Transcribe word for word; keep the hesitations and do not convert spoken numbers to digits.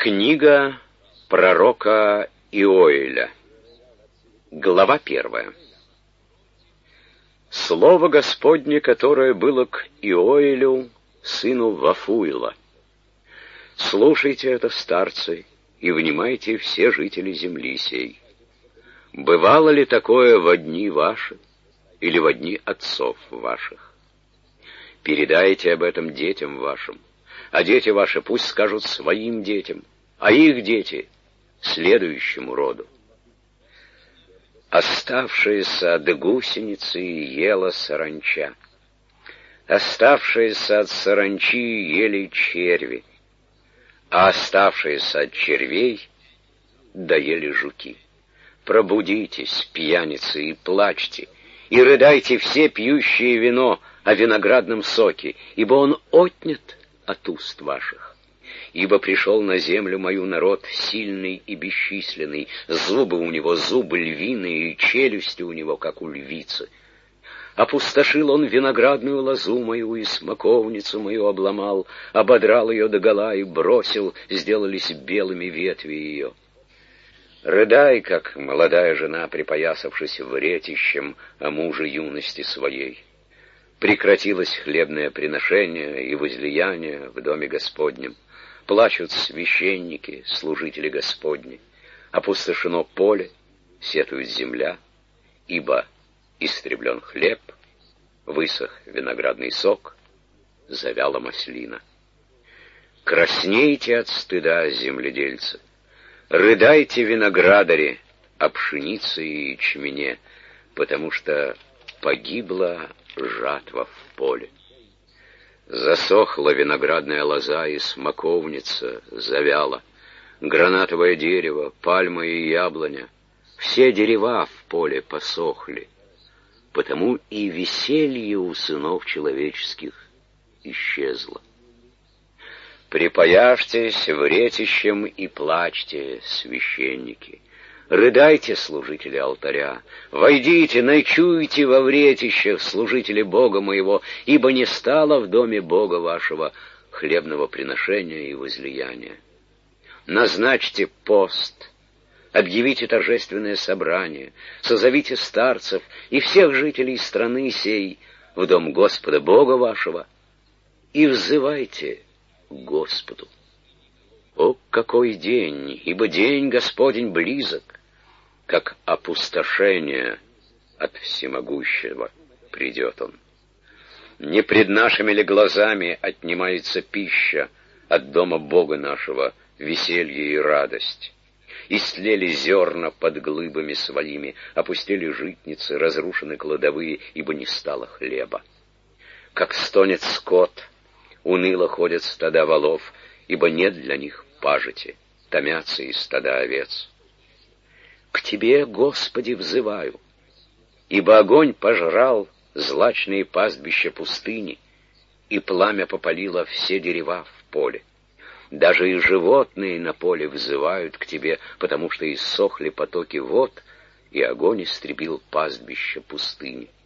Книга пророка Иоэля. Глава первая. Слово Господне, которое было к Иоэлю, сыну Вафуила. Слушайте это, старцы, и внимайте все жители земли сей. Бывало ли такое во дни ваши или во дни отцов ваших? Передайте об этом детям вашим, а дети ваши пусть скажут своим детям, а их дети — следующему роду. Оставшаяся от гусеницы ела саранча, оставшаяся от саранчи ели черви, а оставшиеся от червей доели жуки. Пробудитесь, пьяницы, и плачьте, и рыдайте все пьющие вино о виноградном соке, ибо он отнят от уст ваших. Ибо пришел на землю мою народ сильный и бесчисленный, зубы у него зубы львиные, и челюсти у него, как у львицы. Опустошил он виноградную лозу мою, и смоковницу мою обломал, ободрал ее догола и бросил, сделались белыми ветви ее. Рыдай, как молодая жена, припоясавшись вретищем о муже юности своей. Прекратилось хлебное приношение и возлияние в доме Господнем. Плачут священники, служители Господни. Опустошено поле, сетует земля, ибо истреблен хлеб, высох виноградный сок, завяла маслина. Краснейте от стыда, земледельцы, рыдайте, виноградари, о пшенице и ячмене, потому что погибла жатва в поле. Засохла виноградная лоза, и смоковница завяла. Гранатовое дерево, пальма и яблоня, все дерева в поле посохли. Потому и веселье у сынов человеческих исчезло. Припояжьтесь вретищем и плачьте, священники. Рыдайте, служители алтаря, войдите, ночуйте во вретищах, служители Бога моего, ибо не стало в доме Бога вашего хлебного приношения и возлияния. Назначьте пост, объявите торжественное собрание, созовите старцев и всех жителей страны сей в дом Господа Бога вашего и взывайте к Господу. О, какой день, ибо день Господень близок, как опустошение от всемогущего придет он. Не пред нашими ли глазами отнимается пища от дома Бога нашего, веселье и радость? Истлели зерна под глыбами своими, опустели житницы, разрушены кладовые, ибо не стало хлеба. Как стонет скот, уныло ходят стада волов, ибо нет для них пажити, томятся и стада овец. К Тебе, Господи, взываю, ибо огонь пожрал злачные пастбища пустыни, и пламя попалило все дерева в поле. Даже и животные на поле взывают к Тебе, потому что иссохли потоки вод, и огонь истребил пастбища пустыни.